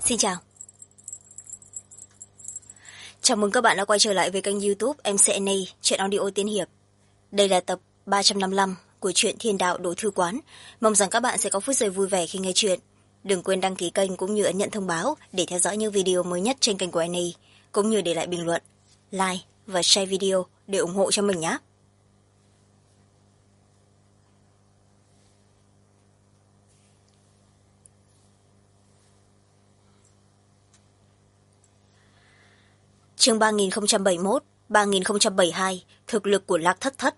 Xin chào. Chào mừng các bạn đã quay trở lại với kênh YouTube MCNA Truyện Audio Tiên Hiệp. Đây là tập 355 của truyện Thiên Đạo Đổ Thư Quán. Mong rằng các bạn sẽ có phút giây vui vẻ khi nghe chuyện. Đừng quên đăng ký kênh cũng như ấn nhận thông báo để theo dõi những video mới nhất trên kênh của NA, cũng như để lại bình luận, like và share video để ủng hộ cho mình nhé. Chương 3071, 3072, thực lực của Lạc Thất Thất.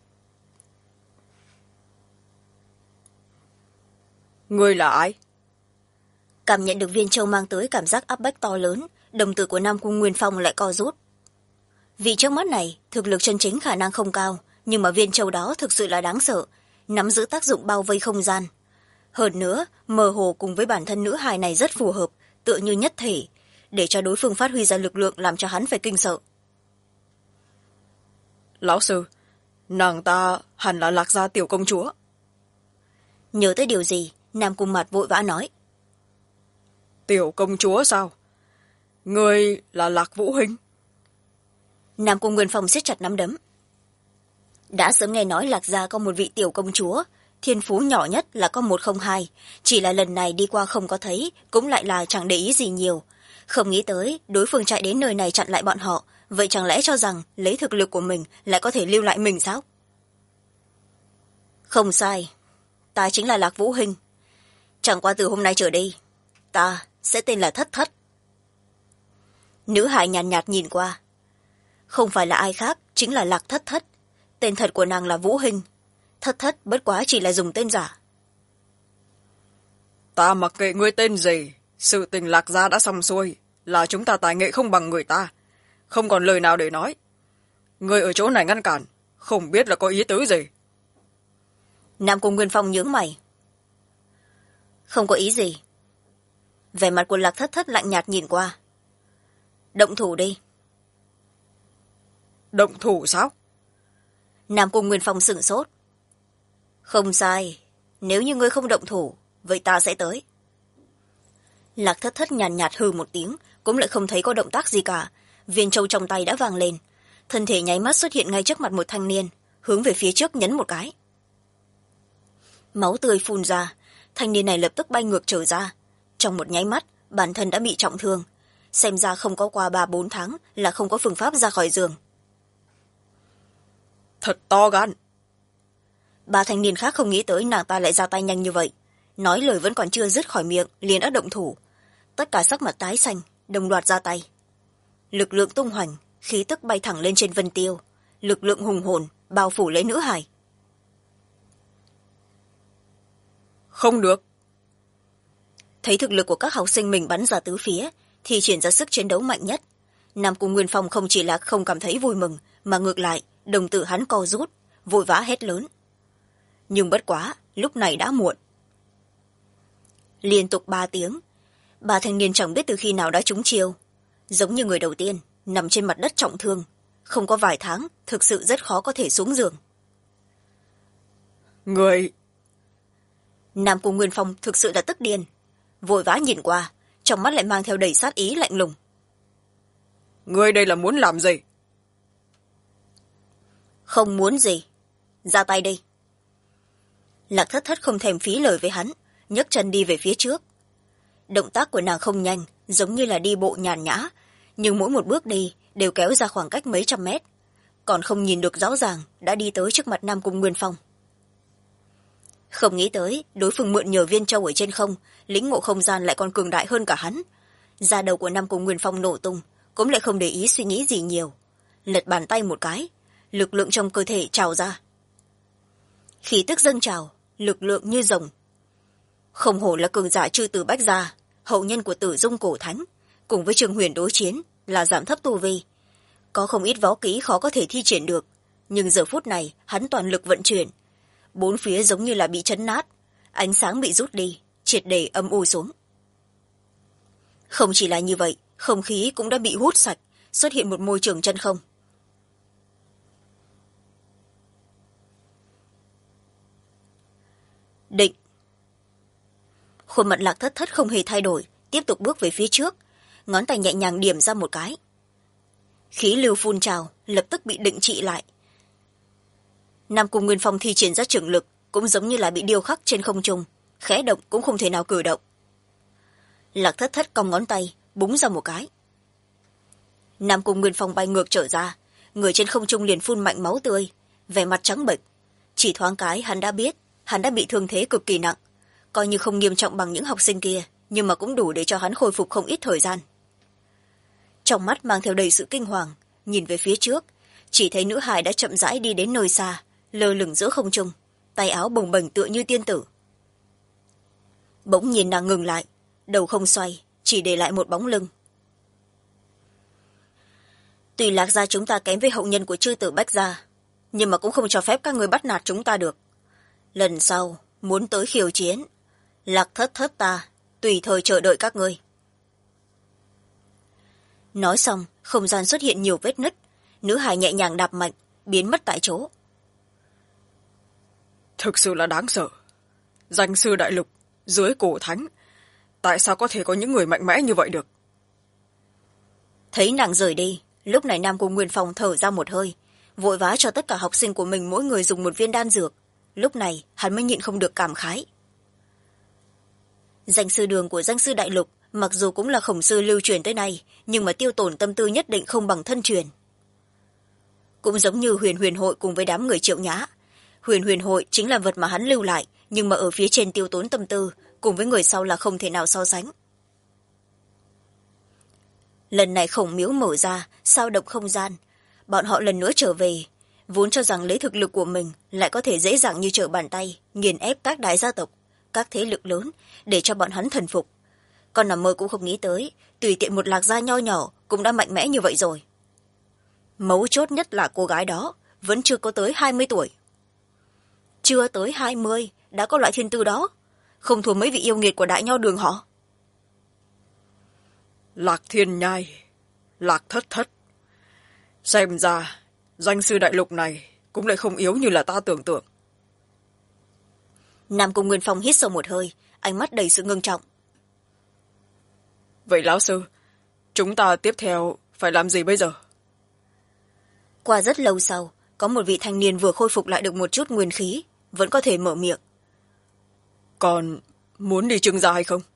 Ngươi là ai? Cảm nhận được Viên Châu mang tới cảm giác áp bách to lớn, đồng tử của Nam Cung Nguyên Phong lại co rút. Vì trước mắt này, thực lực chân chính khả năng không cao, nhưng mà Viên Châu đó thực sự là đáng sợ, nắm giữ tác dụng bao vây không gian. Hơn nữa, mơ hồ cùng với bản thân nữ hài này rất phù hợp, tựa như nhất thể, để cho đối phương phát huy ra lực lượng làm cho hắn phải kinh sợ. Lão sư, nàng ta hẳn là Lạc gia tiểu công chúa. Nhớ tới điều gì, Nam Cung Mạt vội vã nói. Tiểu công chúa sao? Ngươi là Lạc Vũ Huynh? Nam Cung Nguyên Phong siết chặt nắm đấm. Đã sớm nghe nói Lạc gia có một vị tiểu công chúa, thiên phú nhỏ nhất là có 102, chỉ là lần này đi qua không có thấy, cũng lại là chẳng để ý gì nhiều. Không nghĩ tới đối phương chạy đến nơi này chặn lại bọn họ, vậy chẳng lẽ cho rằng lấy thực lực của mình lại có thể lưu lại mình sao? Không sai, ta chính là Lạc Vũ Huynh. Chẳng qua từ hôm nay trở đi, ta sẽ tên là Thất Thất. Nữ hài nhàn nhạt nhìn qua. Không phải là ai khác, chính là Lạc Thất Thất. Tên thật của nàng là Vũ Huynh. Thất Thất bất quá chỉ là dùng tên giả. Ta mặc kệ ngươi tên gì, sự tình Lạc gia đã xong xuôi, là chúng ta tài nghệ không bằng người ta, không còn lời nào để nói. Ngươi ở chỗ này ngăn cản, không biết là có ý tứ gì. Nam Cung Nguyên Phong nhướng mày. Không có ý gì. Vẻ mặt của Lạc Thất Thất lạnh nhạt nhìn qua. Động thủ đi. Động thủ sao? Nam Cung Nguyên Phong sửng sốt. Không sai, nếu như ngươi không động thủ, vậy ta sẽ tới. Lạc Thất Thất nhàn nhạt hừ một tiếng, cũng lại không thấy có động tác gì cả. Viên châu trong tay đã vang lên, thân thể nháy mắt xuất hiện ngay trước mặt một thanh niên, hướng về phía trước nhấn một cái. Máu tươi phun ra, thanh niên này lập tức bay ngược trở ra. Trong một nháy mắt, bản thân đã bị trọng thương, xem ra không có qua 3-4 tháng là không có phương pháp ra khỏi giường. Thật to gan. Ba thanh niên khác không nghĩ tới nàng ta lại ra tay nhanh như vậy, nói lời vẫn còn chưa dứt khỏi miệng liền đã động thủ. Tất cả sắc mặt tái xanh, đồng loạt ra tay. Lực lượng tung hoành, khí tức bay thẳng lên trên vân tiêu, lực lượng hùng hồn bao phủ lấy nữ hài. Không được. Thấy thực lực của các học sinh mình bắn ra tứ phía, thì triển ra sức chiến đấu mạnh nhất. Nam Cung Nguyên Phong không chỉ là không cảm thấy vui mừng, mà ngược lại đồng tử hắn co rút, vội vã hét lớn. Nhưng bất quá, lúc này đã muộn. Liên tục 3 tiếng, ba thanh niên chẳng biết từ khi nào đã trúng chiêu, giống như người đầu tiên nằm trên mặt đất trọng thương, không có vài tháng thực sự rất khó có thể xuống giường. Người... Nam Cung Nguyên Phong thực sự là tức điên, vội vã nhìn qua, trong mắt lại mang theo đầy sát ý lạnh lùng. Ngươi đây là muốn làm gì? Không muốn gì, ra tay đi. Lạc Thất Thất không thèm phí lời với hắn, nhấc chân đi về phía trước. Động tác của nàng không nhanh, giống như là đi bộ nhàn nhã, nhưng mỗi một bước đi đều kéo ra khoảng cách mấy trăm mét, còn không nhìn được rõ ràng đã đi tới trước mặt Nam Cung Nguyên Phong. Không nghĩ tới đối phương mượn nhờ viên châu ở trên không, lĩnh ngộ không gian lại còn cường đại hơn cả hắn. Da đầu của Nam Cung Nguyên Phong nổ tung, cũng lại không để ý suy nghĩ gì nhiều, lật bàn tay một cái, lực lượng trong cơ thể trào ra. Khí tức dâng trào, lực lượng như rồng. Không hổ là cường giả chư tử bách gia, hậu nhân của Tử Dung cổ thánh, cùng với Trường Huyền đối chiến là giảm thấp tu vi. Có không ít võ kỹ khó có thể thi triển được, nhưng giờ phút này hắn toàn lực vận chuyển. Bốn phía giống như là bị chấn nát, ánh sáng bị rút đi, triệt để âm u xuống. Không chỉ là như vậy, không khí cũng đã bị hút sạch, xuất hiện một môi trường chân không. Định. Khuôn mặt Lạc Thất Thất không hề thay đổi, tiếp tục bước về phía trước, ngón tay nhẹ nhàng điểm ra một cái. Khí lưu phun trào lập tức bị định trị lại. Nam Cung Nguyên Phong thi triển ra trưởng lực cũng giống như là bị điêu khắc trên không trung, khẽ động cũng không thể nào cử động. Lạc Thất Thất cong ngón tay búng ra một cái. Nam Cung Nguyên Phong bay ngược trở ra, người trên không trung liền phun mạnh máu tươi, vẻ mặt trắng bệch. Chỉ thoáng cái hắn đã biết hắn đã bị thương thế cực kỳ nặng, coi như không nghiêm trọng bằng những học sinh kia, nhưng mà cũng đủ để cho hắn khôi phục không ít thời gian. Trong mắt mang theo đầy sự kinh hoàng, nhìn về phía trước, chỉ thấy nữ hài đã chậm rãi đi đến nơi xa, lơ lửng giữa không trung, tay áo bồng bềnh tựa như tiên tử. Bỗng nhiên nàng ngừng lại, đầu không xoay, chỉ để lại một bóng lưng. Tuy Lạc gia chúng ta kém với hậu nhân của chư tử Bách gia, nhưng mà cũng không cho phép các người bắt nạt chúng ta được. Lần sau muốn tới khiêu chiến, Lạc Thất Thất ta tùy thời chờ đợi các ngươi. Nói xong, không gian xuất hiện nhiều vết nứt, nữ hài nhẹ nhàng đạp mạnh, biến mất tại chỗ. Thực sự là đáng sợ. Danh sư đại lục dưới cổ thánh, tại sao có thể có những người mạnh mẽ như vậy được? Thấy nàng rời đi, lúc này Nam Cung Nguyên Phong thở ra một hơi, vội vã cho tất cả học sinh của mình mỗi người dùng một viên đan dược. Lúc này hắn mới nhịn không được cảm khái. Danh sư đường của danh sư đại lục mặc dù cũng là khổng sư lưu truyền tới nay, nhưng mà tiêu tổn tâm tư nhất định không bằng thân truyền. Cũng giống như huyền huyền hội cùng với đám người Triệu Nhã, huyền huyền hội chính là vật mà hắn lưu lại, nhưng mà ở phía trên tiêu tốn tâm tư cùng với người sau là không thể nào so sánh. Lần này khổng miếu mở ra, sao động không gian, bọn họ lần nữa trở về, vốn cho rằng lấy thực lực của mình lại có thể dễ dàng như trở bàn tay nghiền ép các đại gia tộc, các thế lực lớn để cho bọn hắn thần phục. Còn nằm mơ cũng không nghĩ tới, tùy tiện một Lạc gia nho nhỏ cũng đã mạnh mẽ như vậy rồi. Mấu chốt nhất là cô gái đó vẫn chưa có tới 20 tuổi. Chưa tới 20 đã có loại thiên tư đó, không thua mấy vị yêu nghiệt của đại nho đường họ. Lạc Thiên Nhai, Lạc Thất Thất. Xem ra, danh sư đại lục này cũng lại không yếu như là ta tưởng tượng. Nam Cung Nguyên Phong hít sâu một hơi, ánh mắt đầy sự ngưng trọng. Vậy lão sư, chúng ta tiếp theo phải làm gì bây giờ? Qua rất lâu sau, có một vị thanh niên vừa khôi phục lại được một chút nguyên khí, vẫn có thể mở miệng. Còn muốn đi Trương gia hay không?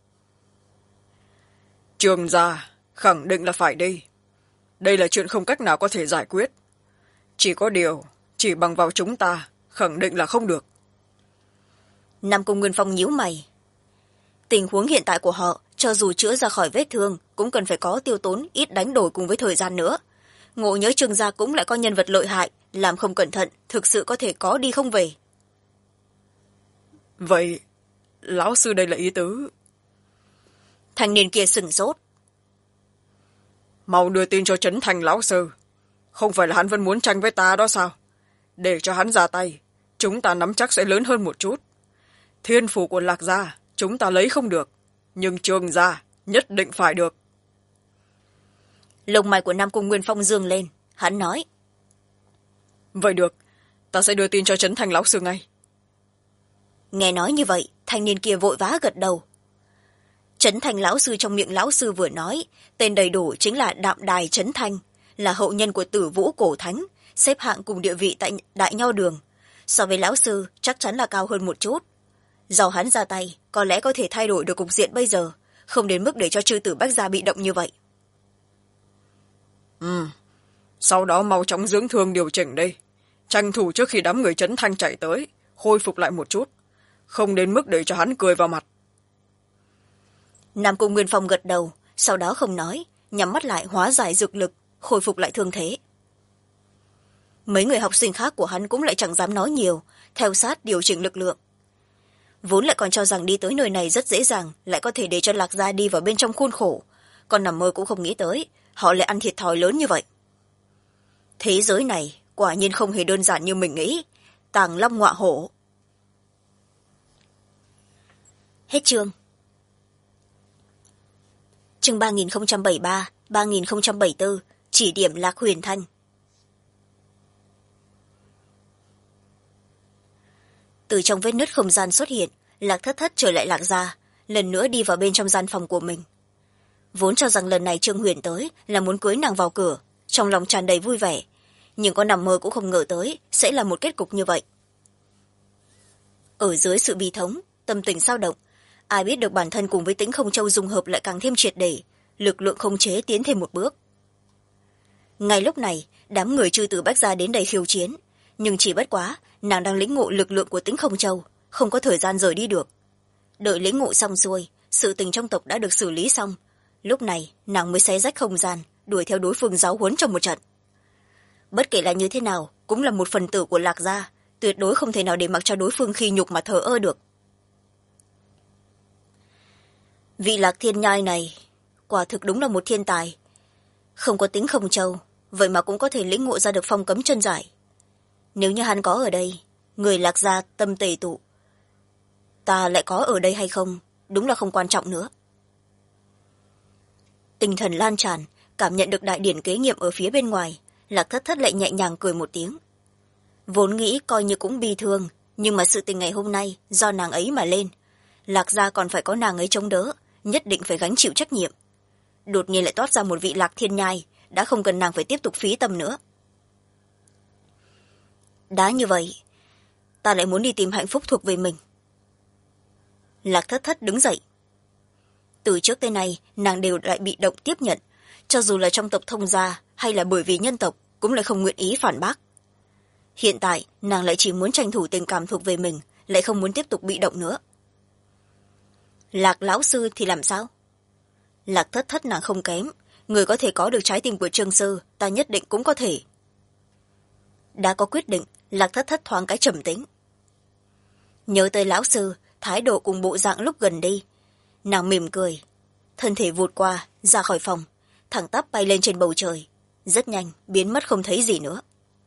Trương gia khẳng định là phải đi. Đây là chuyện không cách nào có thể giải quyết. Chỉ có điều, chỉ bằng vào chúng ta, khẳng định là không được. Nam Cung Nguyên Phong nhíu mày. Tình huống hiện tại của họ, cho dù chữa ra khỏi vết thương, cũng cần phải có tiêu tốn ít đánh đổi cùng với thời gian nữa. Ngộ nhớ Trương gia cũng lại có nhân vật lợi hại, làm không cẩn thận, thực sự có thể có đi không về. Vậy, lão sư đây là ý tứ? Thanh niên kia sửng sốt. Mau đưa tin cho Trấn Thành lão sư. Không phải là hắn vẫn muốn tranh với ta đó sao? Để cho hắn ra tay, chúng ta nắm chắc sẽ lớn hơn một chút. Thiên phủ của Lạc gia chúng ta lấy không được, nhưng Trương gia nhất định phải được. Lông mày của Nam Cung Nguyên Phong dương lên, hắn nói. Vậy được, ta sẽ đưa tin cho Trấn Thành lão sư ngay. Nghe nói như vậy, thanh niên kia vội vã gật đầu. Trấn Thành lão sư trong miệng lão sư vừa nói, tên đầy đủ chính là Đạm Đài Trấn Thành, là hậu nhân của Tử Vũ cổ thánh, xếp hạng cùng địa vị tại Đại Nho đường. So với lão sư chắc chắn là cao hơn một chút. Do hắn ra tay, có lẽ có thể thay đổi được cục diện bây giờ, không đến mức để cho chư tử Bách gia bị động như vậy. Sau đó mau chóng dưỡng thương điều chỉnh đi, tranh thủ trước khi đám người Trấn Thanh chạy tới, khôi phục lại một chút, không đến mức để cho hắn cười vào mặt. Nam Cung Nguyên Phong gật đầu, sau đó không nói, nhắm mắt lại hóa giải dược lực, khôi phục lại thương thế. Mấy người học sinh khác của hắn cũng lại chẳng dám nói nhiều, theo sát điều chỉnh lực lượng. Vốn lại còn cho rằng đi tới nơi này rất dễ dàng, lại có thể để cho Lạc gia đi vào bên trong khuôn khổ, còn nằm mơ cũng không nghĩ tới, họ lại ăn thiệt thòi lớn như vậy. Thế giới này quả nhiên không hề đơn giản như mình nghĩ, tàng long ngọa hổ. Hết chương. Chương 3073, 3074, chỉ điểm Lạc Huyền Thanh. Từ trong vết nứt không gian xuất hiện, Lạc Thất Thất trở lại Lạc gia, lần nữa đi vào bên trong gian phòng của mình. Vốn cho rằng lần này Trương Huyền tới là muốn cưới nàng vào cửa, trong lòng tràn đầy vui vẻ, nhưng có nằm mơ cũng không ngờ tới sẽ là một kết cục như vậy. Ở dưới sự bi thống, tâm tình dao động, ai biết được bản thân cùng với Tĩnh Không Châu dung hợp lại càng thêm triệt để, lực lượng không chế tiến thêm một bước. Ngay lúc này, đám người Chư Tử Bách Gia đến đây khiêu chiến, nhưng chỉ bất quá nàng đang lĩnh ngộ lực lượng của Tĩnh Không Châu, không có thời gian rời đi được. Đợi lĩnh ngộ xong xuôi, sự tình trong tộc đã được xử lý xong, lúc này nàng mới xé rách không gian, đuổi theo đối phương giáo huấn trong một trận. Bất kể là như thế nào, cũng là một phần tử của Lạc Gia, tuyệt đối không thể nào để mặc cho đối phương khi nhục mà thờ ơ được. Vị Lạc Thiên Nhai này quả thực đúng là một thiên tài, không có Tĩnh Không Châu, vậy mà cũng có thể lĩnh ngộ ra được phong cấm chân giải. Nếu như hắn có ở đây, người Lạc Gia tâm tề tụ, ta lại có ở đây hay không đúng là không quan trọng nữa. Tinh thần lan tràn, cảm nhận được đại điển kế nghiệm ở phía bên ngoài, Lạc Thất Thất lại nhẹ nhàng cười một tiếng. Vốn nghĩ coi như cũng bi thương, nhưng mà sự tình ngày hôm nay do nàng ấy mà lên, Lạc Gia còn phải có nàng ấy chống đỡ, nhất định phải gánh chịu trách nhiệm. Đột nhiên lại toát ra một vị Lạc Thiên Nhai, đã không cần nàng phải tiếp tục phí tâm nữa. Đã như vậy, ta lại muốn đi tìm hạnh phúc thuộc về mình. Lạc Thất Thất đứng dậy. Từ trước tới nay, nàng đều lại bị động tiếp nhận, cho dù là trong tộc Thông gia hay là bởi vì nhân tộc, cũng lại không nguyện ý phản bác. Hiện tại, nàng lại chỉ muốn tranh thủ tình cảm thuộc về mình, lại không muốn tiếp tục bị động nữa. Lạc lão sư thì làm sao? Lạc Thất Thất nàng không kém, người có thể có được trái tim của Trương sư, ta nhất định cũng có thể. Đã có quyết định, Lạc Thất Thất thoáng cái trầm tĩnh. Nhớ tới lão sư, thái độ cùng bộ dạng lúc gần đi, nàng mỉm cười, thân thể vụt qua ra khỏi phòng, thẳng tắp bay lên trên bầu trời, rất nhanh biến mất không thấy gì nữa.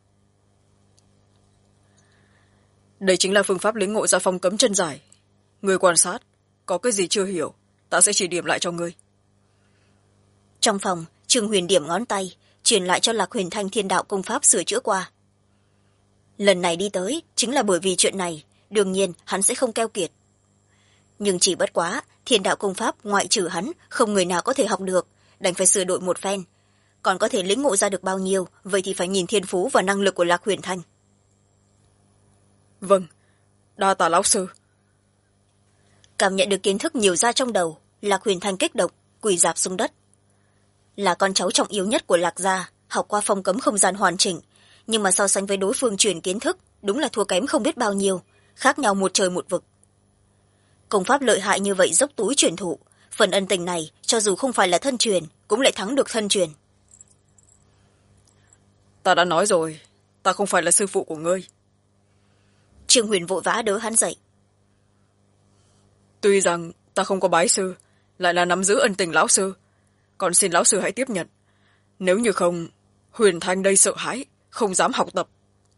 Đây chính là phương pháp lĩnh ngộ ra phong cấm chân giải. Người quan sát, có cái gì chưa hiểu, ta sẽ chỉ điểm lại cho ngươi. Trong phòng, Trương Huyền điểm ngón tay, truyền lại cho Lạc Huyền Thanh thiên đạo công pháp sửa chữa qua. Lần này đi tới, chính là bởi vì chuyện này, đương nhiên hắn sẽ không keo kiệt. Nhưng chỉ bất quá, thiên đạo công pháp ngoại trừ hắn, không người nào có thể học được, đành phải sửa đổi một phen. Còn có thể lĩnh ngộ ra được bao nhiêu, vậy thì phải nhìn thiên phú và năng lực của Lạc Huyền Thanh. Vâng, đa tạ lão sư. Cảm nhận được kiến thức nhiều ra trong đầu, Lạc Huyền Thanh kích động, quỳ rạp xuống đất. Là con cháu trọng yếu nhất của Lạc gia, học qua phong cấm không gian hoàn chỉnh, nhưng mà so sánh với đối phương truyền kiến thức, đúng là thua kém không biết bao nhiêu, khác nhau một trời một vực. Công pháp lợi hại như vậy dốc túi truyền thụ, phần ân tình này cho dù không phải là thân truyền, cũng lại thắng được thân truyền. Ta đã nói rồi, ta không phải là sư phụ của ngươi. Trương Huyền vội vã đỡ hắn dậy. Tuy rằng ta không có bái sư, lại là nắm giữ ân tình lão sư, còn xin lão sư hãy tiếp nhận. Nếu như không, Huyền Thanh đây sợ hãi, không dám học tập.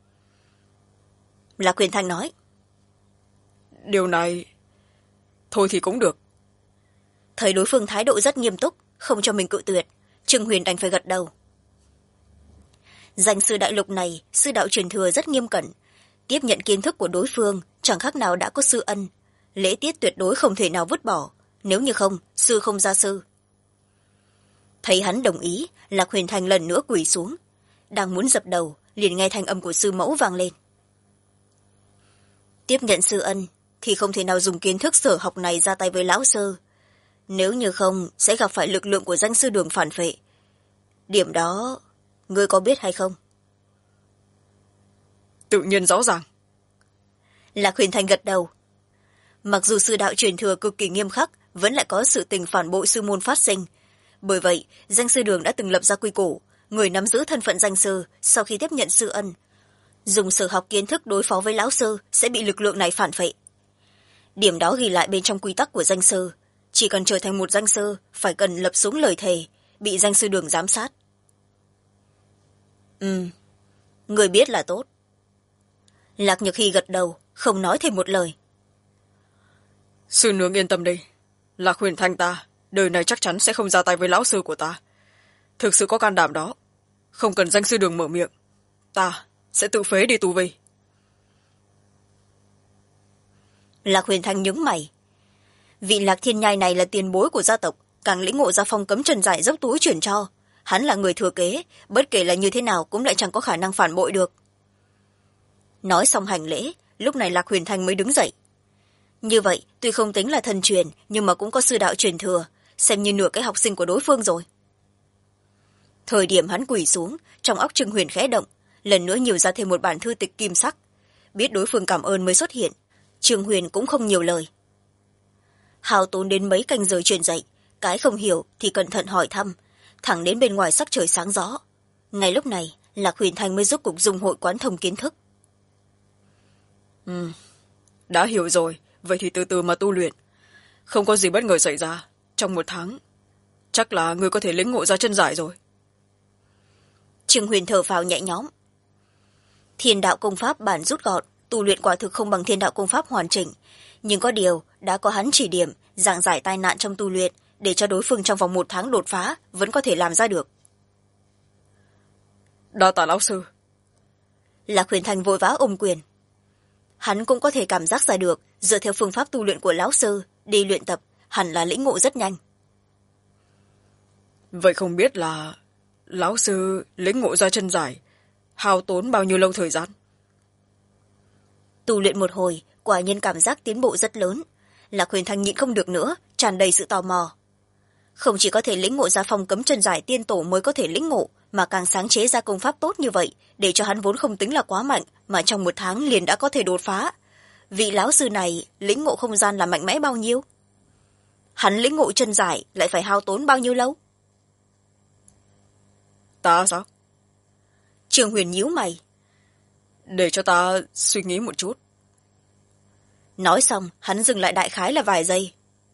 Lạc Huyền Thanh nói. Điều này thôi thì cũng được. Thấy đối phương thái độ rất nghiêm túc, không cho mình cự tuyệt, Trương Huyền đành phải gật đầu. Danh sư đại lục này, sư đạo truyền thừa rất nghiêm cẩn, tiếp nhận kiến thức của đối phương chẳng khác nào đã có sư ân, lễ tiết tuyệt đối không thể nào vứt bỏ, nếu như không, sư không ra sư. Thấy hắn đồng ý, Lạc Huyền Thanh lần nữa quỳ xuống, đang muốn dập đầu, liền nghe thanh âm của sư mẫu vang lên. Tiếp nhận sư ân thì không thể nào dùng kiến thức sở học này ra tay với lão sư, nếu như không sẽ gặp phải lực lượng của danh sư Đường phản phệ. Điểm đó ngươi có biết hay không? Tự nhiên rõ ràng. Lạc Huyền Thanh gật đầu. Mặc dù sư đạo truyền thừa cực kỳ nghiêm khắc, vẫn lại có sự tình phản bội sư môn phát sinh. Bởi vậy, danh sư Đường đã từng lập ra quy củ, người nắm giữ thân phận danh sư sau khi tiếp nhận sư ân, dùng sở học kiến thức đối phó với lão sư sẽ bị lực lượng này phản phệ. Điểm đó ghi lại bên trong quy tắc của danh sư, chỉ cần trở thành một danh sư phải cần lập xuống lời thề, bị danh sư Đường giám sát. Người biết là tốt. Lạc Nhược Hy gật đầu, không nói thêm một lời. Sư nương yên tâm đi, Lạc Huyền Thanh ta đời này chắc chắn sẽ không ra tay với lão sư của ta. Thực sự có can đảm đó, không cần danh sư Đường mở miệng, ta sẽ tự phế đi tu vi. Lạc Huyền Thanh nhướng mày. vị Lạc Thiên Nhai này là tiền bối của gia tộc, càng lĩnh ngộ ra phong cấm trần giải dốc túi chuyển cho. Hắn là người thừa kế, bất kể là như thế nào cũng lại chẳng có khả năng phản bội được. Nói xong hành lễ, lúc này Lạc Huyền Thanh mới đứng dậy. Như vậy tuy không tính là thân truyền, nhưng mà cũng có sư đạo truyền thừa, xem như nửa cái học sinh của đối phương rồi. Thời điểm hắn quỳ xuống, trong óc Trương Huyền khẽ động, lần nữa nhiều ra thêm một bản thư tịch kim sắc. Biết đối phương cảm ơn mới xuất hiện, Trương Huyền cũng không nhiều lời. Hao tốn đến mấy canh giờ truyền dạy, cái không hiểu thì cẩn thận hỏi thăm, thẳng đến bên ngoài sắc trời sáng rõ. Ngay lúc này, Lạc Huyền Thanh mới rốt cục dung hội quán thông kiến thức. Đã hiểu rồi, vậy thì từ từ mà tu luyện. Không có gì bất ngờ xảy ra. Trong 1 tháng, chắc là ngươi có thể lĩnh ngộ ra chân giải rồi. Trương Huyền thở phào nhẹ nhõm. Thiên đạo công pháp bản rút gọn, tu luyện quả thực không bằng thiên đạo công pháp hoàn chỉnh. Nhưng có điều, đã có hắn chỉ điểm, giảng giải tai nạn trong tu luyện, để cho đối phương trong vòng 1 tháng đột phá, vẫn có thể làm ra được. Đa tạ lão sư. Lạc Huyền Thanh vội vã ôm quyền. Hắn cũng có thể cảm giác ra được, dựa theo phương pháp tu luyện của lão sư, đi luyện tập, hẳn là lĩnh ngộ rất nhanh. Vậy không biết là lão sư lĩnh ngộ ra chân giải, hao tốn bao nhiêu lâu thời gian? Tu luyện một hồi, quả nhiên cảm giác tiến bộ rất lớn. Lạc Huyền Thanh nhịn không được nữa, tràn đầy sự tò mò. Không chỉ có thể lĩnh ngộ ra phong cấm chân giải tiên tổ mới có thể lĩnh ngộ, mà càng sáng chế ra công pháp tốt như vậy, để cho hắn vốn không tính là quá mạnh, mà trong 1 tháng liền đã có thể đột phá. Vị lão sư này lĩnh ngộ không gian là mạnh mẽ bao nhiêu? Hắn lĩnh ngộ chân giải lại phải hao tốn bao nhiêu lâu? Ta sao? Trương Huyền nhíu mày. Để cho ta suy nghĩ một chút. Nói xong, hắn dừng lại đại khái là vài giây.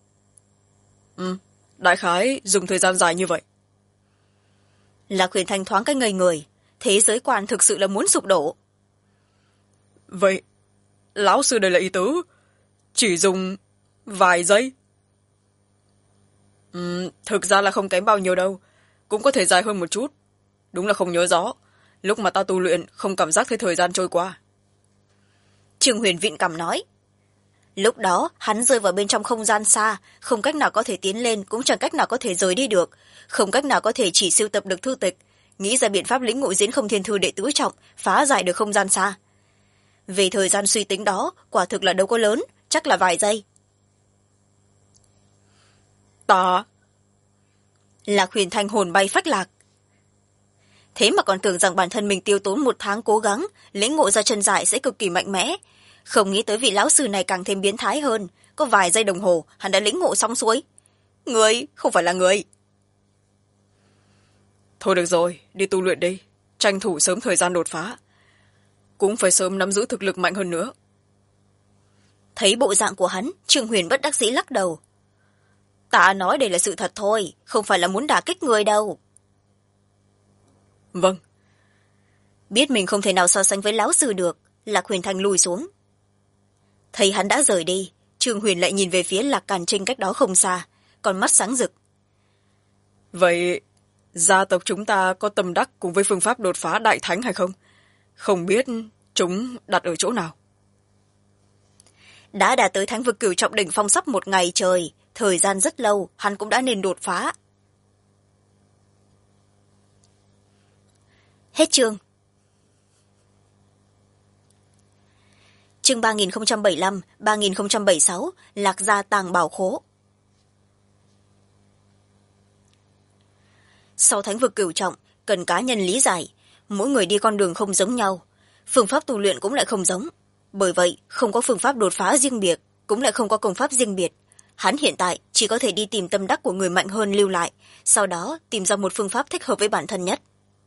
Đại khái dùng thời gian dài như vậy. Lạc Huyền Thanh thoáng cái ngây người, thế giới quan thực sự là muốn sụp đổ. Vậy, lão sư đây là ý tứ, chỉ dùng vài giây? Thực ra là không kém bao nhiêu đâu, cũng có thể dài hơn một chút. Đúng là không nhớ rõ, lúc mà ta tu luyện không cảm giác thấy thời gian trôi qua. Trương Huyền vịn cằm nói. Lúc đó, hắn rơi vào bên trong không gian xa, không cách nào có thể tiến lên, cũng chẳng cách nào có thể rời đi được, không cách nào có thể chỉ sưu tập được thư tịch, nghĩ ra biện pháp lĩnh ngộ diễn không thiên thư đệ tứ trọng, phá giải được không gian xa. Về thời gian suy tính đó, quả thực là đâu có lớn, chắc là vài giây. Ta... Lạc Huyền Thanh hồn bay phách lạc. Thế mà còn tưởng rằng bản thân mình tiêu tốn 1 tháng cố gắng, lĩnh ngộ ra chân giải sẽ cực kỳ mạnh mẽ. Không nghĩ tới vị lão sư này càng thêm biến thái hơn, có vài giây đồng hồ hắn đã lĩnh ngộ xong xuôi. Người không phải là người. Thôi được rồi, đi tu luyện đi, tranh thủ sớm thời gian đột phá. Cũng phải sớm nắm giữ thực lực mạnh hơn nữa. Thấy bộ dạng của hắn, Trương Huyền bất đắc dĩ lắc đầu. Ta nói đây là sự thật thôi, không phải là muốn đả kích người đâu. Vâng. Biết mình không thể nào so sánh với lão sư được, Lạc Huyền Thanh lùi xuống. Thấy hắn đã rời đi, Trương Huyền lại nhìn về phía Lạc Càn Trinh cách đó không xa, con mắt sáng rực. Vậy gia tộc chúng ta có tâm đắc cùng với phương pháp đột phá đại thánh hay không? Không biết chúng đặt ở chỗ nào? Đã đạt tới thánh vực cửu trọng đỉnh phong sắp 1 ngày trời, thời gian rất lâu, hắn cũng đã nên đột phá. Hết chương. Chương 3075, 3076, Lạc Gia Tàng Bảo Khố. Sau thánh vực cửu trọng, cần cá nhân lý giải, mỗi người đi con đường không giống nhau, phương pháp tu luyện cũng lại không giống. Bởi vậy, không có phương pháp đột phá riêng biệt, cũng lại không có công pháp riêng biệt. Hắn hiện tại chỉ có thể đi tìm tâm đắc của người mạnh hơn lưu lại, sau đó tìm ra một phương pháp thích hợp với bản thân nhất.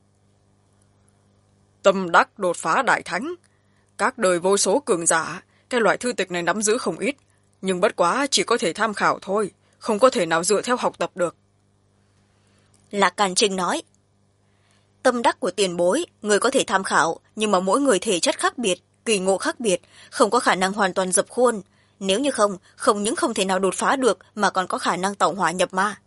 Tâm đắc đột phá đại thánh. Các đời vô số cường giả, cái loại thư tịch này nắm giữ không ít, nhưng bất quá chỉ có thể tham khảo thôi, không có thể nào dựa theo học tập được. Lạc Càn Trinh nói. Tâm đắc của tiền bối, người có thể tham khảo, nhưng mà mỗi người thể chất khác biệt, kỳ ngộ khác biệt, không có khả năng hoàn toàn dập khuôn. Nếu như không những không thể nào đột phá được, mà còn có khả năng tẩu hỏa nhập ma.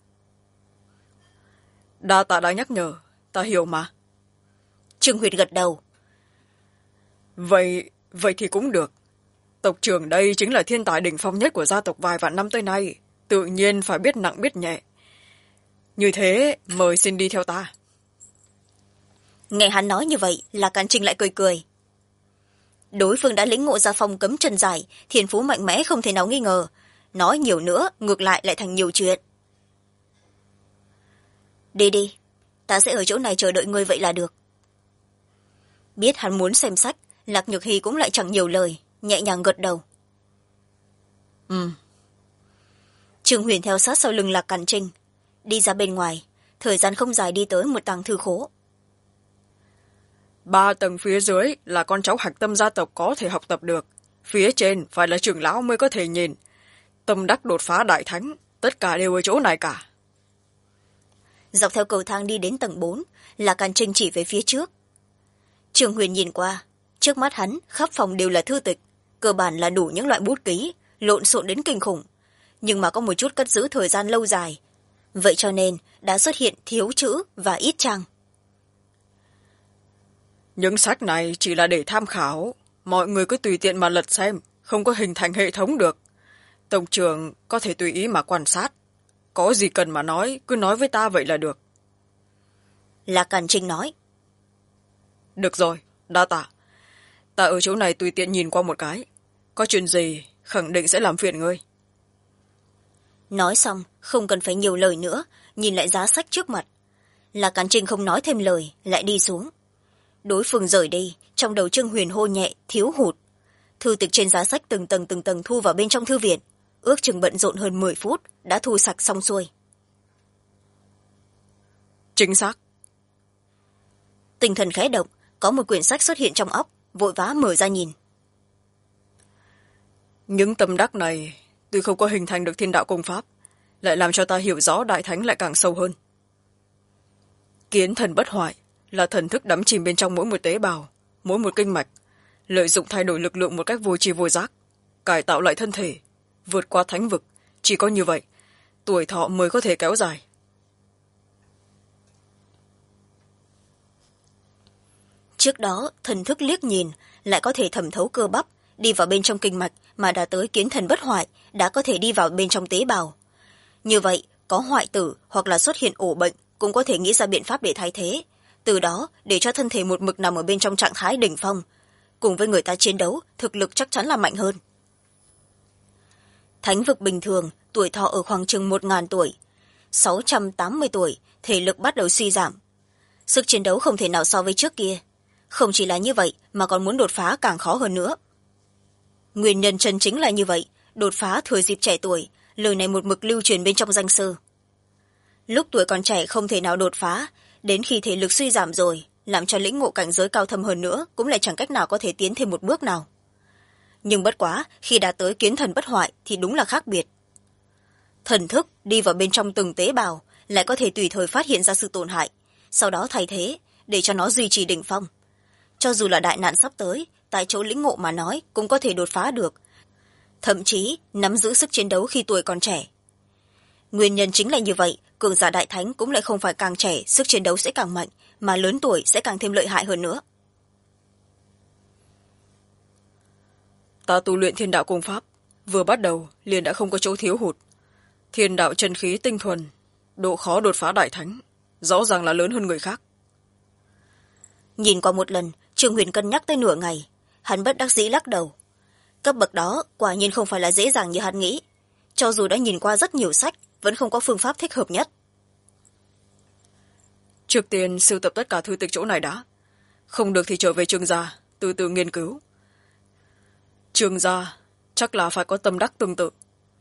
Đa tạ đã nhắc nhở, ta hiểu mà. Trương Huyền gật đầu. Vậy thì cũng được. tộc trưởng đây chính là thiên tài đỉnh phong nhất của gia tộc vài vạn năm tới nay, tự nhiên phải biết nặng biết nhẹ. Như thế mời xin đi theo ta. Nghe hắn nói như vậy, Lạc Càn Trinh lại cười cười. Đối phương đã lĩnh ngộ ra phong cấm chân dài, thiên phú mạnh mẽ không thể nào nghi ngờ. Nói nhiều nữa ngược lại thành nhiều chuyện. Đi đi, ta sẽ ở chỗ này chờ đợi ngươi vậy là được. Biết hắn muốn xem sách, Lạc Nhược Hy cũng lại chẳng nhiều lời, nhẹ nhàng gật đầu. Trương Huyền theo sát sau lưng Lạc Càn Trinh, đi ra bên ngoài. Thời gian không dài đi tới một tàng thư khố. 3 tầng phía dưới là con cháu hạch tâm gia tộc có thể học tập được, phía trên phải là trưởng lão mới có thể nhìn. Tâm đắc đột phá đại thánh, tất cả đều ở chỗ này cả. Dọc theo cầu thang đi đến tầng 4, Lạc Càn Trinh chỉ về phía trước. Trương Huyền nhìn qua, trước mắt hắn khắp phòng đều là thư tịch, cơ bản là đủ những loại bút ký, lộn xộn đến kinh khủng, nhưng mà có một chút cất giữ thời gian lâu dài, vậy cho nên đã xuất hiện thiếu chữ và ít trang. Những sách này chỉ là để tham khảo, mọi người cứ tùy tiện mà lật xem, không có hình thành hệ thống được. Tổng trưởng có thể tùy ý mà quan sát, có gì cần mà nói cứ nói với ta vậy là được. Lạc Càn Trinh nói. Được rồi, đa tạ. Ta ở chỗ này tùy tiện nhìn qua một cái, có chuyện gì khẳng định sẽ làm phiền ngươi. Nói xong không cần phải nhiều lời nữa, nhìn lại giá sách trước mặt. Lạc Càn Trinh không nói thêm lời, lại đi xuống. Đối phương rời đi, trong đầu Trương Huyền hô nhẹ thiếu hụt. Thư tịch trên giá sách từng tầng thu vào bên trong thư viện, ước chừng bận rộn hơn 10 phút đã thu sạch xong xuôi. Chính xác. Tinh thần khẽ động, có một quyển sách xuất hiện trong óc, vội vã mở ra nhìn. Những tâm đắc này tuy không có hình thành được thiên đạo công pháp, lại làm cho ta hiểu rõ đại thánh lại càng sâu hơn. Kiến thần bất hoại là thần thức đắm chìm bên trong mỗi một tế bào, mỗi một kinh mạch, lợi dụng thay đổi lực lượng một cách vô tri vô giác, cải tạo lại thân thể, vượt qua thánh vực. Chỉ có như vậy tuổi thọ mới có thể kéo dài. Trước đó thần thức liếc nhìn lại có thể thẩm thấu cơ bắp, đi vào bên trong kinh mạch, mà đã tới kiến thần bất hoại đã có thể đi vào bên trong tế bào. Như vậy có hoại tử hoặc là xuất hiện ổ bệnh cũng có thể nghĩ ra biện pháp để thay thế, từ đó để cho thân thể một mực nằm ở bên trong trạng thái đỉnh phong. Cùng với người ta chiến đấu, thực lực chắc chắn là mạnh hơn. Thánh vực bình thường tuổi thọ ở khoảng chừng 1000 tuổi, 680 tuổi thể lực bắt đầu suy giảm, sức chiến đấu không thể nào so với trước kia. Không chỉ là như vậy mà còn muốn đột phá càng khó hơn nữa. Nguyên nhân chân chính là như vậy, đột phá thừa dịp trẻ tuổi, lời này một mực lưu truyền bên trong danh sư. Lúc tuổi còn trẻ không thể nào đột phá, đến khi thể lực suy giảm rồi, làm cho lĩnh ngộ cảnh giới cao thâm hơn nữa cũng lại chẳng cách nào có thể tiến thêm một bước nào. Nhưng bất quá, khi đã tới kiến thần bất hoại thì đúng là khác biệt. Thần thức đi vào bên trong từng tế bào, lại có thể tùy thời phát hiện ra sự tổn hại, sau đó thay thế, để cho nó duy trì đỉnh phong. Cho dù là đại nạn sắp tới, tại chỗ lĩnh ngộ mà nói cũng có thể đột phá được, thậm chí nắm giữ sức chiến đấu khi tuổi còn trẻ. Nguyên nhân chính là như vậy, cường giả đại thánh cũng lại không phải càng trẻ sức chiến đấu sẽ càng mạnh, mà lớn tuổi sẽ càng thêm lợi hại hơn nữa. Ta tu luyện thiên đạo công pháp, vừa bắt đầu liền đã không có chỗ thiếu hụt. Thiên đạo chân khí tinh thuần, độ khó đột phá đại thánh rõ ràng là lớn hơn người khác. Nhìn qua một lần, Trương Huyền cân nhắc tới nửa ngày, hắn bất đắc dĩ lắc đầu. Cấp bậc đó quả nhiên không phải là dễ dàng như hắn nghĩ, cho dù đã nhìn qua rất nhiều sách vẫn không có phương pháp thích hợp nhất. Trước tiên sưu tập tất cả thư tịch chỗ này đã, không được thì trở về Trương gia từ từ nghiên cứu. Trương gia chắc là phải có tâm đắc tương tự.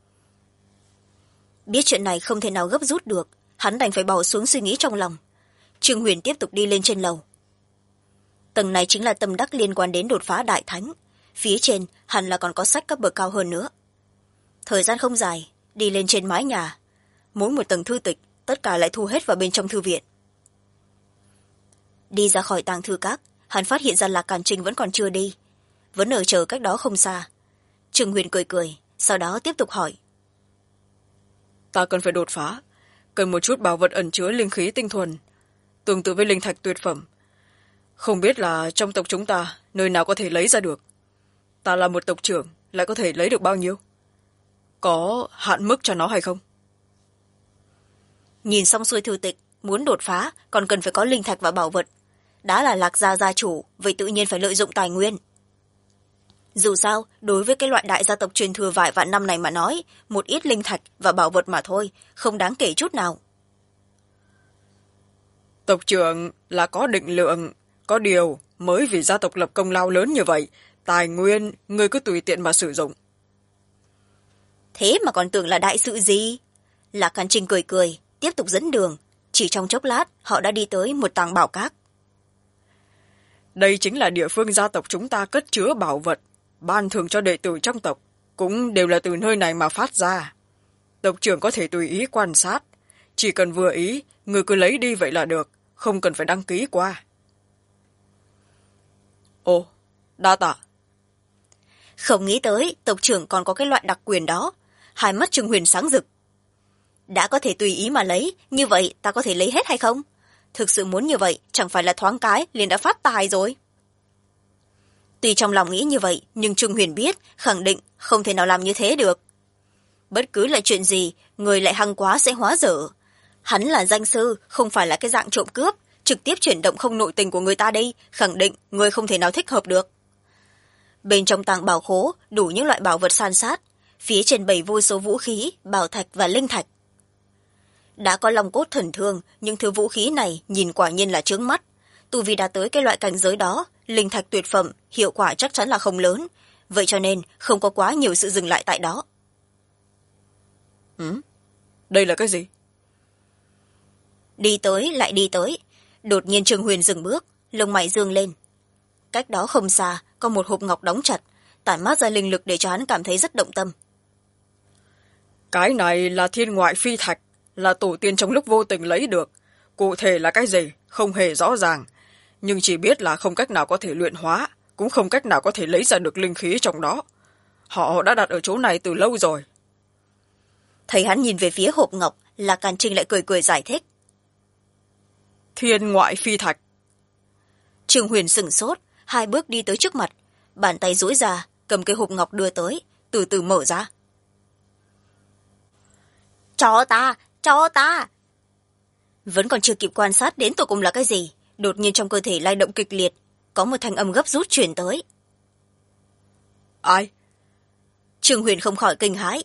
Biết chuyện này không thể nào gấp rút được, hắn đành phải bỏ xuống suy nghĩ trong lòng. Trương Huyền tiếp tục đi lên trên lầu. Tầng này chính là tâm đắc liên quan đến đột phá đại thánh, phía trên hẳn là còn có sách cấp bậc cao hơn nữa. Thời gian không dài, đi lên trên mái nhà, mỗi một tầng thư tịch tất cả lại thu hết vào bên trong thư viện. Đi ra khỏi tàng thư các, hắn phát hiện ra Lạc Càn Trinh vẫn còn chưa đi, vẫn ở chờ cách đó không xa. Trương Huyền cười cười, sau đó tiếp tục hỏi. Ta cần phải đột phá, cần một chút bảo vật ẩn chứa linh khí tinh thuần, tương tự với linh thạch tuyệt phẩm. Không biết là trong tộc chúng ta nơi nào có thể lấy ra được. Ta là một tộc trưởng, lại có thể lấy được bao nhiêu? Có hạn mức cho nó hay không? Nhìn xong xuôi thư tịch, muốn đột phá còn cần phải có linh thạch và bảo vật. Đã là Lạc gia gia chủ, vậy tự nhiên phải lợi dụng tài nguyên. Dù sao, đối với cái loại đại gia tộc truyền thừa vài vạn năm này mà nói, một ít linh thạch và bảo vật mà thôi, không đáng kể chút nào. Tộc trưởng là có định lượng, có điều mới vì gia tộc lập công lao lớn như vậy, tài nguyên ngươi cứ tùy tiện mà sử dụng. Thế mà còn tưởng là đại sự gì? Lạc Càn Trinh cười cười, tiếp tục dẫn đường. Chỉ trong chốc lát, họ đã đi tới một tàng bảo các. Đây chính là địa phương gia tộc chúng ta cất chứa bảo vật, ban thưởng cho đệ tử trong tộc, cũng đều là từ nơi này mà phát ra. Tộc trưởng có thể tùy ý quan sát, chỉ cần vừa ý, người cứ lấy đi vậy là được, không cần phải đăng ký qua. Ồ, đa tạ. Không nghĩ tới, tộc trưởng còn có cái loại đặc quyền đó. Hai mắt Trương Huyền sáng rực. Đã có thể tùy ý mà lấy, như vậy ta có thể lấy hết hay không? Thực sự muốn như vậy, chẳng phải là thoáng cái liền đã phát tài rồi. Tuy trong lòng nghĩ như vậy, nhưng Trương Huyền biết, khẳng định không thể nào làm như thế được. Bất cứ là chuyện gì, người lại hăng quá sẽ hóa dở. Hắn là danh sư, không phải là cái dạng trộm cướp, trực tiếp chuyển động không nội tình của người ta đây, khẳng định người không thể nào thích hợp được. Bên trong tàng bảo khố, đủ những loại bảo vật san sát, phía trên bày vô số vũ khí, bảo thạch và linh thạch. Đã có long cốt thần thương, nhưng thứ vũ khí này nhìn quả nhiên là chướng mắt. Tu vì đã tới cái loại cảnh giới đó, linh thạch tuyệt phẩm, hiệu quả chắc chắn là không lớn. Vậy cho nên không có quá nhiều sự dừng lại tại đó. Đây là cái gì? Đi tới lại đi tới. Đột nhiên Trương Huyền dừng bước, lông mày dương lên. Cách đó không xa, có một hộp ngọc đóng chặt, tản mát ra linh lực để cho hắn cảm thấy rất động tâm. Cái này là thiên ngoại phi thạch, là tổ tiên trong lúc vô tình lấy được. Cụ thể là cái gì, không hề rõ ràng. Nhưng chỉ biết là không cách nào có thể luyện hóa, cũng không cách nào có thể lấy ra được linh khí trong đó. Họ đã đặt ở chỗ này từ lâu rồi. Thấy hắn nhìn về phía hộp ngọc, Lạc Càn Trinh lại cười cười giải thích. Thiên ngoại phi thạch. Trương Huyền sửng sốt, hai bước đi tới trước mặt, bàn tay duỗi ra, cầm cái hộp ngọc đưa tới, từ từ mở ra. Cho ta, cho ta! Vẫn còn chưa kịp quan sát đến tụi cùng là cái gì, đột nhiên trong cơ thể lay động kịch liệt, có một thanh âm gấp rút truyền tới. Ai? Trương Huyền không khỏi kinh hãi.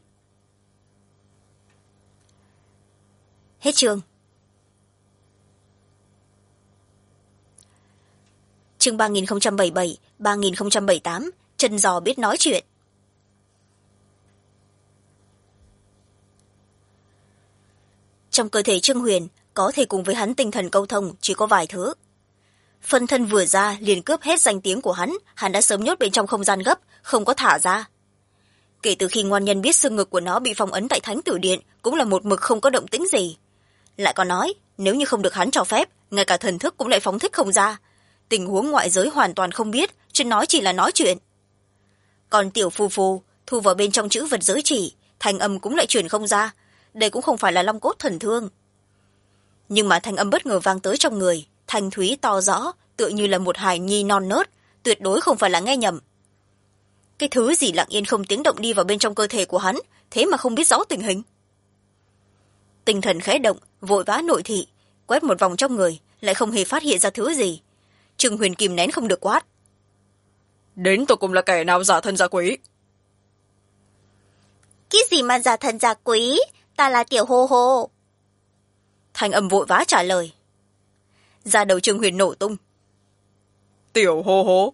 Hết chương. Chương 3077, 3078, chân giò biết nói chuyện. Trong cơ thể Trương Huyền, có thể cùng với hắn tinh thần câu thông chỉ có vài thứ. Phân thân vừa ra liền cướp hết danh tiếng của hắn đã sớm nhốt bên trong không gian gấp, không có thả ra. Kể từ khi ngoan nhân biết xương ngực của nó bị phong ấn tại Thánh Tử Điện, cũng là một mực không có động tĩnh gì. Lại còn nói, nếu như không được hắn cho phép, ngay cả thần thức cũng lại phóng thích không ra. Tình huống ngoại giới hoàn toàn không biết, chứ nói chỉ là nói chuyện. Còn tiểu phù phù, thu vào bên trong chữ vật giới chỉ, thanh âm cũng lại truyền không ra. Đây cũng không phải là long cốt thần thương. Nhưng mà thanh âm bất ngờ vang tới trong người, thanh thúy to rõ, tựa như là một hài nhi non nớt, tuyệt đối không phải là nghe nhầm. Cái thứ gì lặng yên không tiếng động đi vào bên trong cơ thể của hắn, thế mà không biết rõ tình hình. Tinh thần khẽ động, vội vã nội thị, quét một vòng trong người, lại không hề phát hiện ra thứ gì. Trương Huyền kìm nén không được quát. Đến tụi cùng là kẻ nào giả thân giả quỷ? Cái gì mà giả thân giả quỷ? Ta là tiểu hô hô. Thanh âm vội vã trả lời. Da đầu Trương Huyền nổ tung. Tiểu hô hô?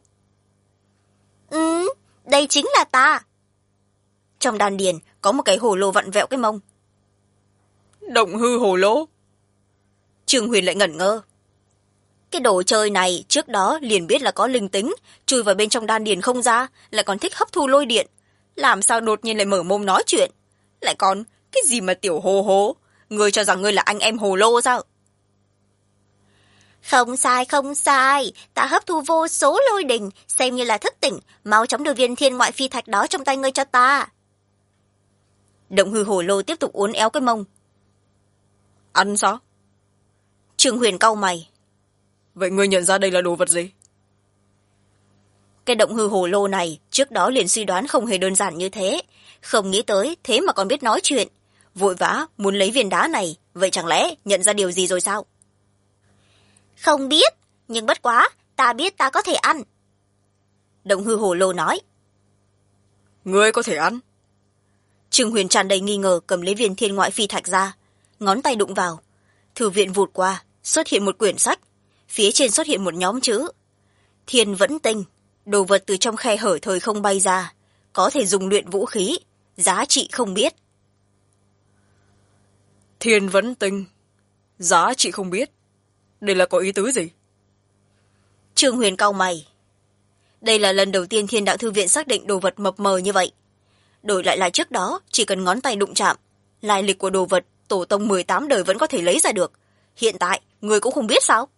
Đây chính là ta. Trong đan điền có một cái hồ lô vặn vẹo cái mông. Động hư hồ lô? Trương Huyền lại ngẩn ngơ. Cái đồ chơi này trước đó liền biết là có linh tính, chui vào bên trong đan điền không ra, lại còn thích hấp thu lôi điện. Làm sao đột nhiên lại mở mồm nói chuyện? Lại còn, cái gì mà tiểu hồ hố? Ngươi cho rằng ngươi là anh em hồ lô sao? Không sai, không sai. Ta hấp thu vô số lôi đình, xem như là thức tỉnh, mau chóng đưa viên thiên ngoại phi thạch đó trong tay ngươi cho ta. Động hư hồ lô tiếp tục uốn éo cái mông. Ăn sao? Trương Huyền cau mày. Vậy ngươi nhận ra đây là đồ vật gì? Cái động hư hồ lô này trước đó liền suy đoán không hề đơn giản như thế, không nghĩ tới thế mà còn biết nói chuyện, vội vã muốn lấy viên đá này. Vậy chẳng lẽ nhận ra điều gì rồi sao? Không biết, nhưng bất quá ta biết ta có thể ăn. Động hư hồ lô nói. Ngươi có thể ăn? Trương Huyền tràn đầy nghi ngờ cầm lấy viên thiên ngoại phi thạch ra, ngón tay đụng vào, thư viện vụt qua, xuất hiện một quyển sách, phía trên xuất hiện một nhóm chữ: Thiên vẫn tinh, đồ vật từ trong khe hở thời không bay ra, có thể dùng luyện vũ khí, giá trị không biết. Thiên vẫn tinh, giá trị không biết, đây là có ý tứ gì? Trương Huyền cau mày. Đây là lần đầu tiên Thiên Đạo Thư viện xác định đồ vật mập mờ như vậy. Đổi lại là trước đó, chỉ cần ngón tay đụng chạm, lai lịch của đồ vật tổ tông 18 đời vẫn có thể lấy ra được. Hiện tại, người cũng không biết sao?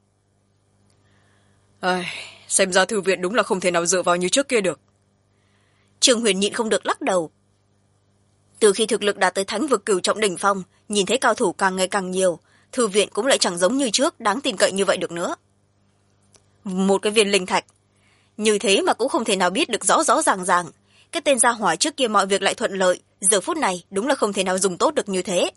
Xem ra thư viện đúng là không thể nào dựa vào như trước kia được. Trương Huyền nhịn không được lắc đầu. Từ khi thực lực đạt tới thánh vực cửu trọng đỉnh phong, nhìn thấy cao thủ càng ngày càng nhiều, thư viện cũng lại chẳng giống như trước đáng tin cậy như vậy được nữa. Một cái viên linh thạch, như thế mà cũng không thể nào biết được rõ rõ ràng ràng. Cái tên gia hỏa trước kia mọi việc lại thuận lợi, giờ phút này đúng là không thể nào dùng tốt được như thế.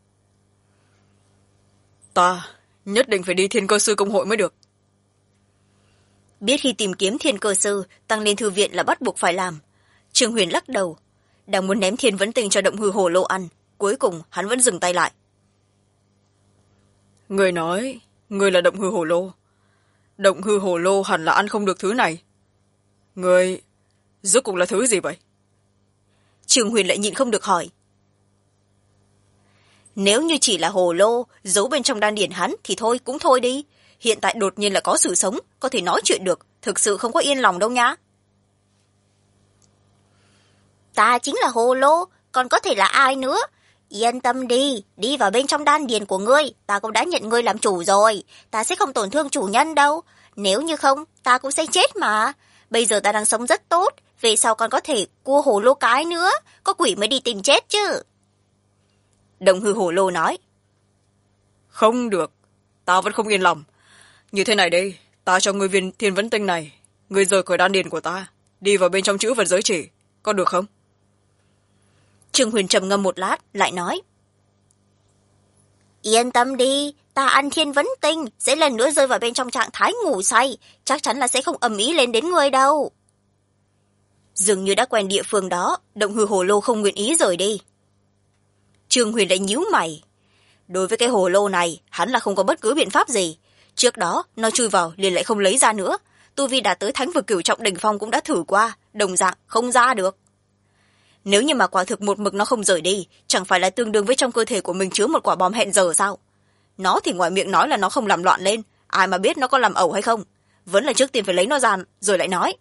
Ta nhất định phải đi Thiên Cơ Sư công hội mới được. Biết khi tìm kiếm Thiên Cơ Sư, tăng lên thư viện là bắt buộc phải làm. Trương Huyền lắc đầu, đang muốn ném Thiên Vấn Tinh cho động hư hồ lô ăn, cuối cùng hắn vẫn dừng tay lại. Người nói, người là động hư hồ lô. Động hư hồ lô hẳn là ăn không được thứ này. Người rốt cuộc là thứ gì vậy? Trương Huyền lại nhịn không được hỏi. Nếu như chỉ là hồ lô giấu bên trong đan điển hắn thì thôi cũng thôi đi, hiện tại đột nhiên là có sự sống, có thể nói chuyện được, thực sự không có yên lòng đâu nhá. Ta chính là hồ lô, còn có thể là ai nữa? Yên tâm đi, đi vào bên trong đan điền của ngươi, ta cũng đã nhận ngươi làm chủ rồi, ta sẽ không tổn thương chủ nhân đâu. Nếu như không, ta cũng sẽ chết mà. Bây giờ ta đang sống rất tốt, về sau còn có thể cua hồ lô cái nữa, có quỷ mới đi tìm chết chứ. Động hư hồ lô nói. Không được, ta vẫn không yên lòng. Như thế này đây, ta cho ngươi viên Thiên Vấn Tinh này, ngươi rời khỏi đan điền của ta, đi vào bên trong chữ vật giới chỉ, có được không? Trương Huyền trầm ngâm một lát, lại nói. Yên tâm đi, ta ăn Thiên Vấn Tinh, sẽ lần nữa rơi vào bên trong trạng thái ngủ say, chắc chắn là sẽ không ầm ĩ lên đến ngươi đâu. Dường như đã quen địa phương đó, động hư hồ lô không nguyện ý rời đi. Trương Huyền lại nhíu mày. Đối với cái hồ lô này, hắn là không có bất cứ biện pháp gì. Trước đó, nó chui vào liền lại không lấy ra nữa. Tu vi đạt tới thánh vực cửu trọng đỉnh phong cũng đã thử qua, đồng dạng không ra được. Nếu như mà quả thực một mực nó không rời đi, chẳng phải là tương đương với trong cơ thể của mình chứa một quả bom hẹn giờ sao? Nó thì ngoài miệng nói là nó không làm loạn lên, ai mà biết nó có làm ẩu hay không? Vẫn là trước tiên phải lấy nó ra, rồi lại nói.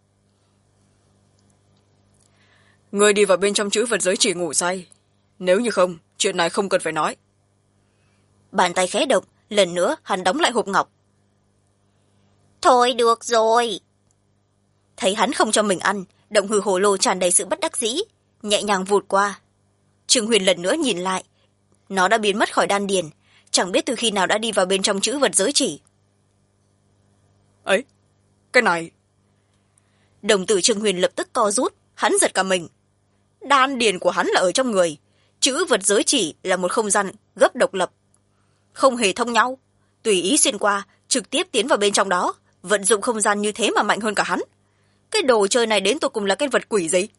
Ngươi đi vào bên trong chữ vật giới chỉ ngủ say. Nếu như không, chuyện này không cần phải nói. Bàn tay khẽ động, lần nữa hắn đóng lại hộp ngọc. Thôi được rồi. Thấy hắn không cho mình ăn, động hư hồ lô tràn đầy sự bất đắc dĩ, nhẹ nhàng vụt qua. Trương Huyền lần nữa nhìn lại, nó đã biến mất khỏi đan điền, chẳng biết từ khi nào đã đi vào bên trong chữ vật giới chỉ. Ấy, cái này. Đồng tử Trương Huyền lập tức co rút, hắn giật cả mình. Đan điền của hắn là ở trong người, chữ vật giới chỉ là một không gian gấp độc lập, không hề thông nhau, tùy ý xuyên qua, trực tiếp tiến vào bên trong đó, vận dụng không gian như thế mà mạnh hơn cả hắn. Cái đồ chơi này đến tột cùng là cái vật quỷ gì?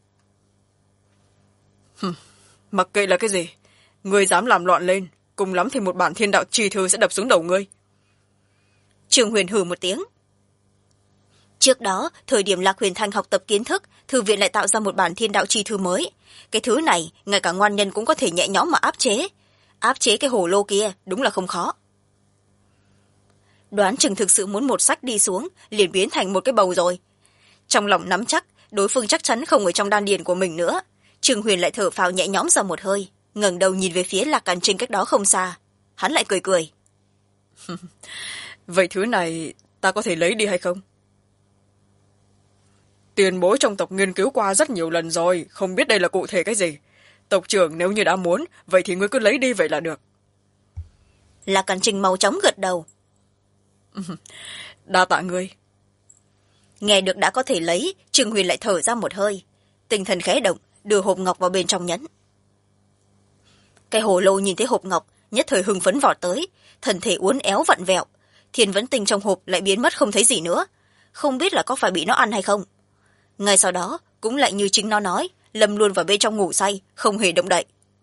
Mặc kệ là cái gì, ngươi dám làm loạn lên, cùng lắm thì một bản thiên đạo chi thư sẽ đập xuống đầu ngươi. Trương Huyền hừ một tiếng. Trước đó, thời điểm Lạc Huyền Thanh học tập kiến thức, thư viện lại tạo ra một bản thiên đạo chi thư mới. Cái thứ này, ngay cả ngoan nhân cũng có thể nhẹ nhõm mà áp chế. Áp chế cái hồ lô kia đúng là không khó. Đoán chừng thực sự muốn một sách đi xuống, liền biến thành một cái bầu rồi. Trong lòng nắm chắc, đối phương chắc chắn không ở trong đan điền của mình nữa. Trương Huyền lại thở phào nhẹ nhõm ra một hơi, ngẩng đầu nhìn về phía Lạc Càn Trinh cách đó không xa. Hắn lại cười cười. Vậy thứ này ta có thể lấy đi hay không? Tiền bối trong tộc nghiên cứu qua rất nhiều lần rồi, không biết đây là cụ thể cái gì. Tộc trưởng nếu như đã muốn, vậy thì ngươi cứ lấy đi vậy là được. Lạc Càn Trinh mau chóng gật đầu. Đa tạ ngươi. Nghe được đã có thể lấy, Trương Huyền lại thở ra một hơi, tinh thần khẽ động, đưa hộp ngọc vào bên trong nhẫn. Cái hồ lô nhìn thấy hộp ngọc, nhất thời hưng phấn vọt tới, thân thể uốn éo vặn vẹo. Thiên vấn tinh trong hộp lại biến mất không thấy gì nữa, không biết là có phải bị nó ăn hay không. Ngay sau đó cũng lại như chính nó nói, lâm luôn vào bên trong ngủ say, không hề động đậy.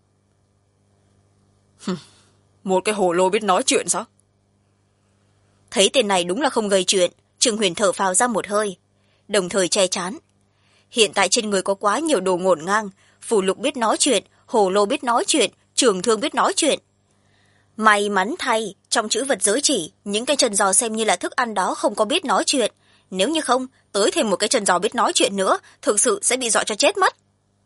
Một cái hồ lô biết nói chuyện sao? Thấy tên này đúng là không gây chuyện, Trương Huyền thở phào ra một hơi, đồng thời che chán. Hiện tại trên người có quá nhiều đồ ngổn ngang, phù lục biết nói chuyện, hồ lô biết nói chuyện, trường thương biết nói chuyện. May mắn thay, trong chữ vật giới chỉ, những cái chân giò xem như là thức ăn đó không có biết nói chuyện. Nếu như không, tới thêm một cái chân giò biết nói chuyện nữa, thực sự sẽ bị dọa cho chết mất.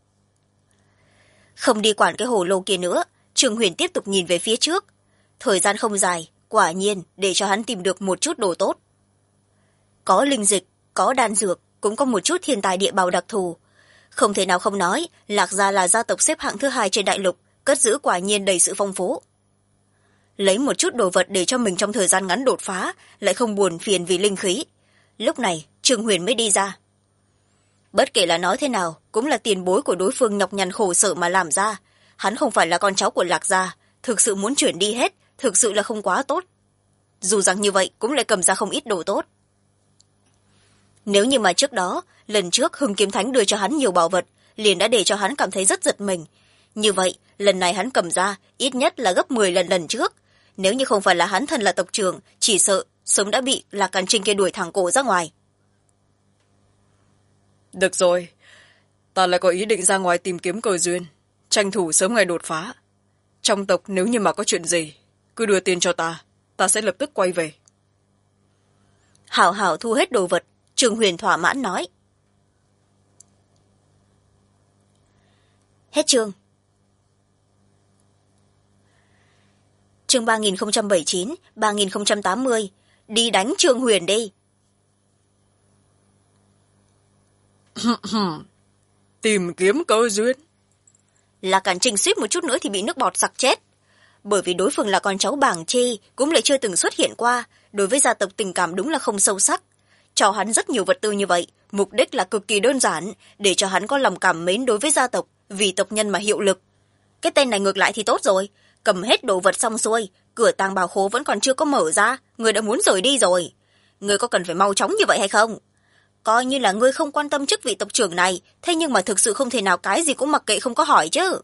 Không đi quản cái hồ lô kia nữa, Trương Huyền tiếp tục nhìn về phía trước. Thời gian không dài, quả nhiên để cho hắn tìm được một chút đồ tốt. Có linh dịch, có đan dược, cũng có một chút thiên tài địa bào đặc thù. Không thể nào không nói, Lạc Gia là gia tộc xếp hạng thứ 2 trên đại lục, cất giữ quả nhiên đầy sự phong phú. Lấy một chút đồ vật để cho mình trong thời gian ngắn đột phá, lại không buồn phiền vì linh khí. Lúc này, Trương Huyền mới đi ra. Bất kể là nói thế nào, cũng là tiền bối của đối phương nhọc nhằn khổ sở mà làm ra. Hắn không phải là con cháu của Lạc Gia, thực sự muốn chuyển đi hết, thực sự là không quá tốt. Dù rằng như vậy, cũng lại cầm ra không ít đồ tốt. Nếu như mà trước đó, lần trước Hưng Kiếm Thánh đưa cho hắn nhiều bảo vật, liền đã để cho hắn cảm thấy rất giật mình. Như vậy, lần này hắn cầm ra, ít nhất là gấp 10 lần trước. Nếu như không phải là hắn thân là tộc trưởng, chỉ sợ sớm đã bị Lạc Càn Trinh kia đuổi thẳng cổ ra ngoài. Được rồi, ta lại có ý định ra ngoài tìm kiếm cơ duyên, tranh thủ sớm ngày đột phá. Trong tộc nếu như mà có chuyện gì, cứ đưa tiền cho ta sẽ lập tức quay về. Hảo hảo thu hết đồ vật, Trương Huyền thỏa mãn nói. Hết chương. Chương 3079, 3080. Đi đánh Trương Huyền đi. Tìm kiếm cơ duyên. Lạc Càn Trinh suýt một chút nữa thì bị nước bọt sặc chết. Bởi vì đối phương là con cháu Bàng Chi, cũng lại chưa từng xuất hiện qua, đối với gia tộc tình cảm đúng là không sâu sắc. Cho hắn rất nhiều vật tư như vậy, mục đích là cực kỳ đơn giản, để cho hắn có lòng cảm mến đối với gia tộc, vì tộc nhân mà hiệu lực. Cái tên này ngược lại thì tốt rồi, cầm hết đồ vật xong xuôi, cửa tàng bảo khố vẫn còn chưa có mở ra, người đã muốn rời đi rồi. Người có cần phải mau chóng như vậy hay không? Coi như là ngươi không quan tâm chức vị tộc trưởng này, thế nhưng mà thực sự không thể nào cái gì cũng mặc kệ không có hỏi chứ.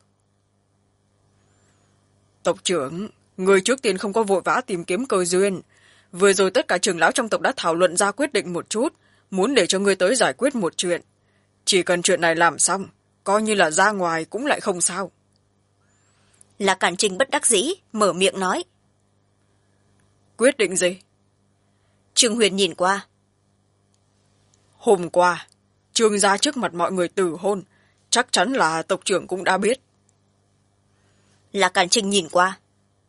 Tộc trưởng, người trước tiên không có vội vã tìm kiếm cơ duyên. Vừa rồi tất cả trưởng lão trong tộc đã thảo luận ra quyết định một chút, muốn để cho ngươi tới giải quyết một chuyện. Chỉ cần chuyện này làm xong, coi như là ra ngoài cũng lại không sao. Lạc Càn Trinh bất đắc dĩ, mở miệng nói. Quyết định gì? Trương Huyền nhìn qua. Hôm qua, Trương gia trước mặt mọi người từ hôn, chắc chắn là tộc trưởng cũng đã biết. Lạc Càn Trinh nhìn qua.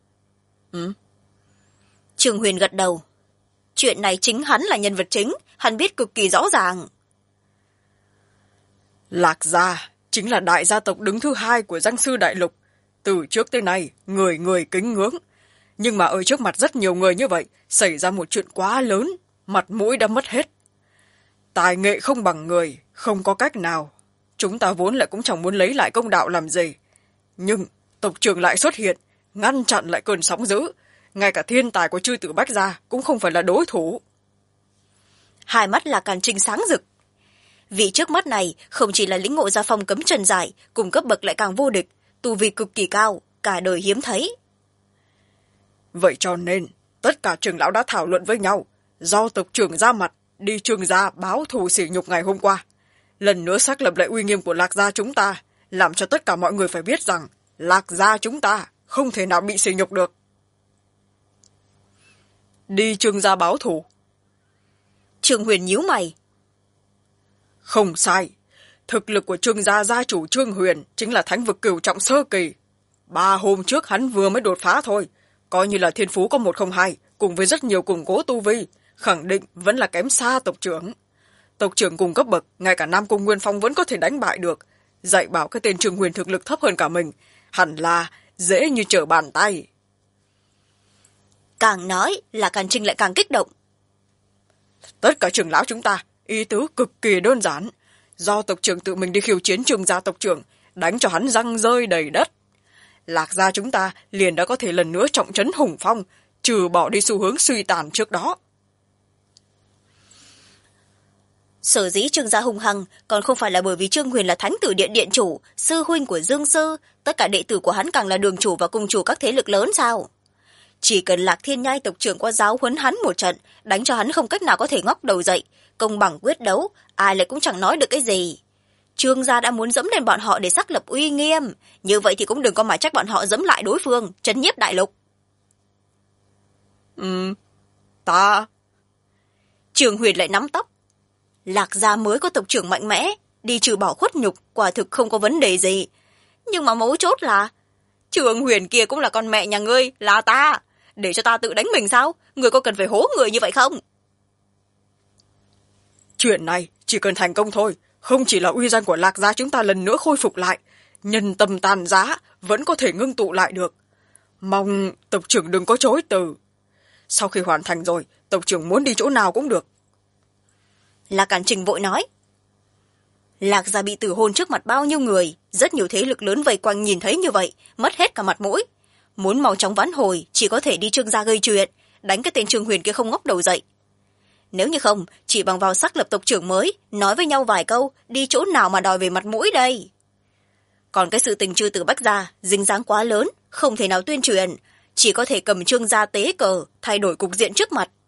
Trương Huyền gật đầu. Chuyện này chính hắn là nhân vật chính, hắn biết cực kỳ rõ ràng. Lạc gia chính là đại gia tộc đứng thứ 2 của Giang Sư Đại Lục. Từ trước tới nay, người người kính ngưỡng. Nhưng mà ở trước mặt rất nhiều người như vậy, xảy ra một chuyện quá lớn, mặt mũi đã mất hết. Tài nghệ không bằng người, không có cách nào. Chúng ta vốn lại cũng chẳng muốn lấy lại công đạo làm gì. Nhưng tộc trưởng lại xuất hiện, ngăn chặn lại cơn sóng dữ. Ngay cả thiên tài của Chư Tử Bách gia cũng không phải là đối thủ. Hai mắt Lạc Càn Trinh sáng rực. Vị trước mắt này không chỉ là lĩnh ngộ ra phong cấm trần giải, cùng cấp bậc lại càng vô địch, tu vi cực kỳ cao, cả đời hiếm thấy. Vậy cho nên, tất cả trưởng lão đã thảo luận với nhau, do tộc trưởng ra mặt, đi Trương gia báo thù sỉ nhục ngày hôm qua. Lần nữa xác lập lại uy nghiêm của Lạc gia chúng ta, làm cho tất cả mọi người phải biết rằng Lạc gia chúng ta không thể nào bị sỉ nhục được. Đi Trương gia báo thù. Trương Huyền nhíu mày. Không sai. Thực lực của Trương gia gia chủ Trương Huyền chính là thánh vực cửu trọng sơ kỳ. 3 hôm trước hắn vừa mới đột phá thôi. Coi như là thiên phú có 102, cùng với rất nhiều củng cố tu vi, khẳng định vẫn là kém xa tộc trưởng. Tộc trưởng cùng cấp bậc, ngay cả Nam Cung Nguyên Phong vẫn có thể đánh bại được. Dạy bảo cái tên Trương Huyền thực lực thấp hơn cả mình, hẳn là dễ như trở bàn tay. Càng nói là Càn Trinh lại càng kích động. Tất cả trưởng lão chúng ta ý tứ cực kỳ đơn giản. Do tộc trưởng tự mình đi khiêu chiến Trương gia tộc trưởng, đánh cho hắn răng rơi đầy đất. Lạc gia chúng ta liền đã có thể lần nữa trọng trấn hùng phong, trừ bỏ đi xu hướng suy tàn trước đó. Sở dĩ Trương gia hung hăng còn không phải là bởi vì Trương Huyền là thánh tử điện điện chủ, sư huynh của Dương sư, tất cả đệ tử của hắn càng là đường chủ và cung chủ các thế lực lớn sao? Chỉ cần Lạc Thiên Nhai tộc trưởng qua giáo huấn hắn một trận, đánh cho hắn không cách nào có thể ngóc đầu dậy, công bằng quyết đấu, ai lại cũng chẳng nói được cái gì. Trương gia đã muốn dẫm lên bọn họ để xác lập uy nghiêm, như vậy thì cũng đừng có mà trách bọn họ dẫm lại đối phương, trấn nhiếp đại lục. Ta... Trương Huyền lại nắm tóc. Lạc gia mới có tộc trưởng mạnh mẽ, đi trừ bỏ khuất nhục, quả thực không có vấn đề gì. Nhưng mà mấu chốt là, Trương Huyền kia cũng là con mẹ nhà ngươi, là ta. Để cho ta tự đánh mình sao? Ngươi có cần phải hố người như vậy không? Chuyện này chỉ cần thành công thôi, không chỉ là uy danh của Lạc gia chúng ta lần nữa khôi phục lại, nhân tâm tàn giá vẫn có thể ngưng tụ lại được. Mong tộc trưởng đừng có chối từ. Sau khi hoàn thành rồi, tộc trưởng muốn đi chỗ nào cũng được. Lạc Cản Trình vội nói. Lạc gia bị tử hôn trước mặt bao nhiêu người, rất nhiều thế lực lớn vây quanh nhìn thấy như vậy, mất hết cả mặt mũi. Muốn mau chóng vãn hồi, chỉ có thể đi Trương gia gây chuyện, đánh cái tên Trương Huyền kia không ngóc đầu dậy. Nếu như không, chỉ bằng vào xác lập tộc trưởng mới, nói với nhau vài câu, đi chỗ nào mà đòi về mặt mũi đây? Còn cái sự tình Trư Tử Bách gia, dính dáng quá lớn, không thể nào tuyên truyền, chỉ có thể cầm Trương gia tế cờ, thay đổi cục diện trước mặt.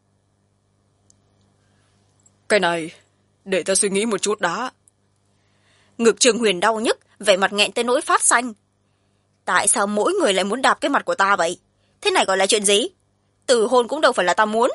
Cái này, để ta suy nghĩ một chút đã. Ngực Trương Huyền đau nhức, vẻ mặt nghẹn tới nỗi phát xanh. Tại sao mỗi người lại muốn đạp cái mặt của ta vậy? Thế này gọi là chuyện gì? Từ hôn cũng đâu phải là ta muốn.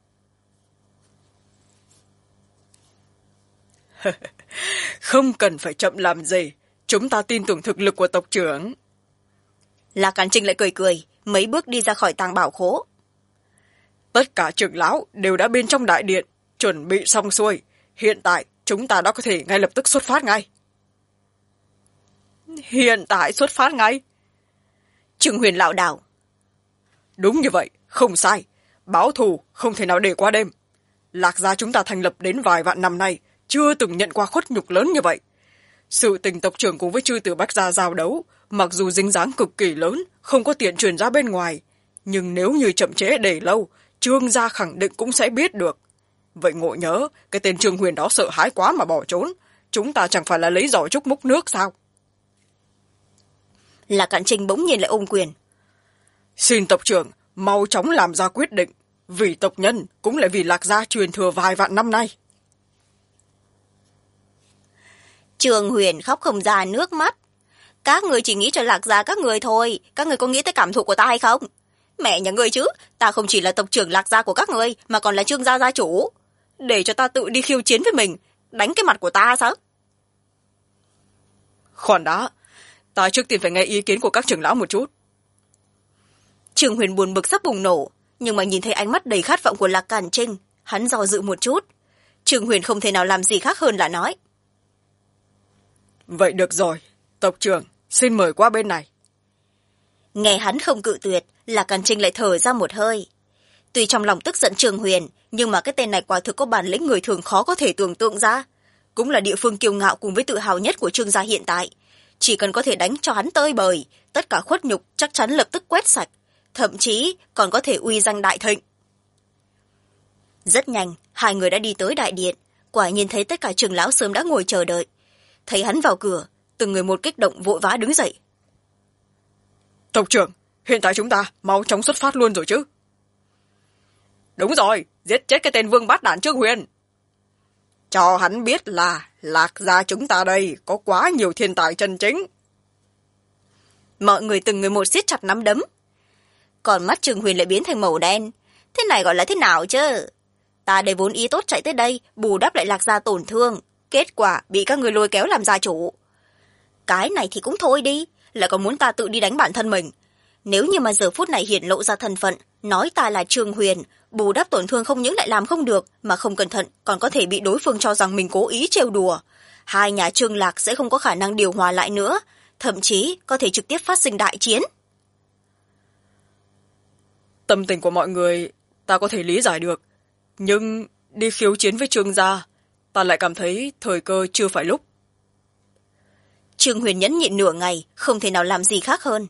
Không cần phải chậm làm gì, chúng ta tin tưởng thực lực của tộc trưởng. Lạc Càn Trinh lại cười cười, mấy bước đi ra khỏi tàng bảo khố. Tất cả trưởng lão đều đã bên trong đại điện, chuẩn bị xong xuôi. Hiện tại chúng ta đã có thể ngay lập tức xuất phát ngay. Hiện tại xuất phát ngay? Trương Huyền lảo đảo. Đúng như vậy, không sai. Báo thù không thể nào để qua đêm. Lạc gia chúng ta thành lập đến vài vạn năm nay, chưa từng nhận qua khuất nhục lớn như vậy. Sự tình tộc trưởng cùng với Trư Tử Bách gia giao đấu, mặc dù dính dáng cực kỳ lớn, không có tiện truyền ra bên ngoài, nhưng nếu như chậm trễ để lâu, Trương gia khẳng định cũng sẽ biết được. Vậy ngộ nhớ, cái tên Trương Huyền đó sợ hãi quá mà bỏ trốn, chúng ta chẳng phải là lấy giỏ trúc múc nước sao? Lạc Cạn Trinh bỗng nhiên lại ôm quyền. Xin tộc trưởng mau chóng làm ra quyết định, vì tộc nhân cũng lại vì Lạc gia truyền thừa vài vạn năm nay. Trương Huyền khóc không ra nước mắt. Các người chỉ nghĩ cho Lạc gia các người thôi, các người có nghĩ tới cảm thụ của ta hay không? Mẹ nhà ngươi chứ, ta không chỉ là tộc trưởng Lạc gia của các người, mà còn là Trương gia gia chủ. Để cho ta tự đi khiêu chiến với mình, đánh cái mặt của ta sao? Khoan đã, ta trước tiên phải nghe ý kiến của các trưởng lão một chút. Trương Huyền buồn bực sắp bùng nổ, nhưng mà nhìn thấy ánh mắt đầy khát vọng của Lạc Càn Trinh, hắn do dự một chút. Trương Huyền không thể nào làm gì khác hơn là nói. Vậy được rồi, tộc trưởng, xin mời qua bên này. Nghe hắn không cự tuyệt, Lạc Càn Trinh lại thở ra một hơi. Tuy trong lòng tức giận Trương Huyền, nhưng mà cái tên này quả thực có bản lĩnh người thường khó có thể tưởng tượng ra. Cũng là địa phương kiêu ngạo cùng với tự hào nhất của Trương gia hiện tại. Chỉ cần có thể đánh cho hắn tơi bời, tất cả khuất nhục chắc chắn lập tức quét sạch, thậm chí còn có thể uy danh đại thịnh. Rất nhanh, hai người đã đi tới đại điện, quả nhiên thấy tất cả trưởng lão sớm đã ngồi chờ đợi. Thấy hắn vào cửa, từng người một kích động vội vã đứng dậy. Tộc trưởng, hiện tại chúng ta mau chóng xuất phát luôn rồi chứ? Đúng rồi, giết chết cái tên vương bát đản Trương Huyền. Cho hắn biết là Lạc gia chúng ta đây có quá nhiều thiên tài chân chính. Mọi người từng người một siết chặt nắm đấm. Còn mắt Trương Huyền lại biến thành màu đen. Thế này gọi là thế nào chứ? Ta đây vốn ý tốt chạy tới đây, bù đắp lại Lạc gia tổn thương. Kết quả bị các người lôi kéo làm gia chủ. Cái này thì cũng thôi đi, lại còn muốn ta tự đi đánh bản thân mình. Nếu như mà giờ phút này hiển lộ ra thân phận, nói ta là Trương Huyền, bù đắp tổn thương không những lại làm không được, mà không cẩn thận còn có thể bị đối phương cho rằng mình cố ý trêu đùa. Hai nhà Trương Lạc sẽ không có khả năng điều hòa lại nữa, thậm chí có thể trực tiếp phát sinh đại chiến. Tâm tình của mọi người ta có thể lý giải được, nhưng đi khiêu chiến với Trương gia, ta lại cảm thấy thời cơ chưa phải lúc. Trương Huyền nhẫn nhịn nửa ngày, không thể nào làm gì khác hơn.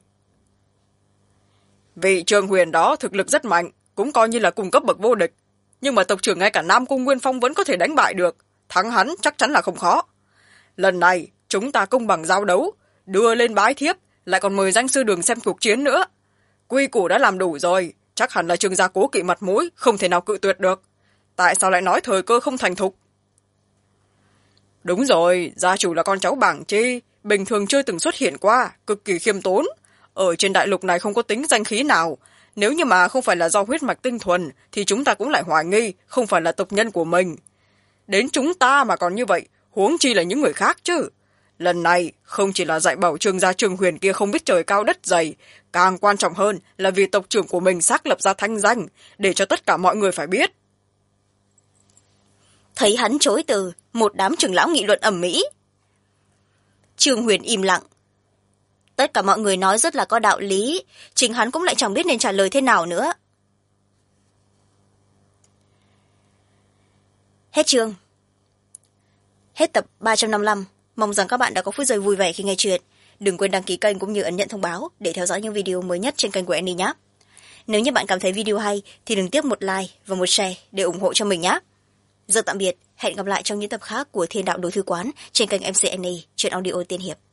Vị Trương Huyền đó thực lực rất mạnh, cũng coi như là cùng cấp bậc vô địch, nhưng mà tộc trưởng ngay cả Nam Cung Nguyên Phong vẫn có thể đánh bại được, thắng hắn chắc chắn là không khó. Lần này chúng ta công bằng giao đấu, đưa lên bái thiếp, lại còn mời danh sư Đường xem cuộc chiến nữa. Quy củ đã làm đủ rồi, chắc hẳn là Trương gia cố kỵ mặt mũi, không thể nào cự tuyệt được. Tại sao lại nói thời cơ không thành thục? Đúng rồi, gia chủ là con cháu Bảng Chi, bình thường chưa từng xuất hiện qua, cực kỳ khiêm tốn. Ở trên đại lục này không có tính danh khí nào. Nếu như mà không phải là do huyết mạch tinh thuần, thì chúng ta cũng lại hoài nghi, không phải là tộc nhân của mình. Đến chúng ta mà còn như vậy, huống chi là những người khác chứ. Lần này, không chỉ là dạy bảo Trương gia Trương Huyền kia không biết trời cao đất dày, càng quan trọng hơn là vì tộc trưởng của mình xác lập ra thanh danh, để cho tất cả mọi người phải biết. Thấy hắn chối từ, một đám trưởng lão nghị luận ầm ĩ. Trương Huyền im lặng. Tất cả mọi người nói rất là có đạo lý, chính hắn cũng lại chẳng biết nên trả lời thế nào nữa. Hết chương. Hết tập 355. Mong rằng các bạn đã có phút giây vui vẻ khi nghe chuyện. Đừng quên đăng ký kênh cũng như ấn nhận thông báo để theo dõi những video mới nhất trên kênh của Annie nhé. Nếu như bạn cảm thấy video hay thì đừng tiếc một like và một share để ủng hộ cho mình nhé. Giờ tạm biệt, hẹn gặp lại trong những tập khác của Thiên Đạo Đối Thư Quán trên kênh MC Annie, truyện audio tiên hiệp.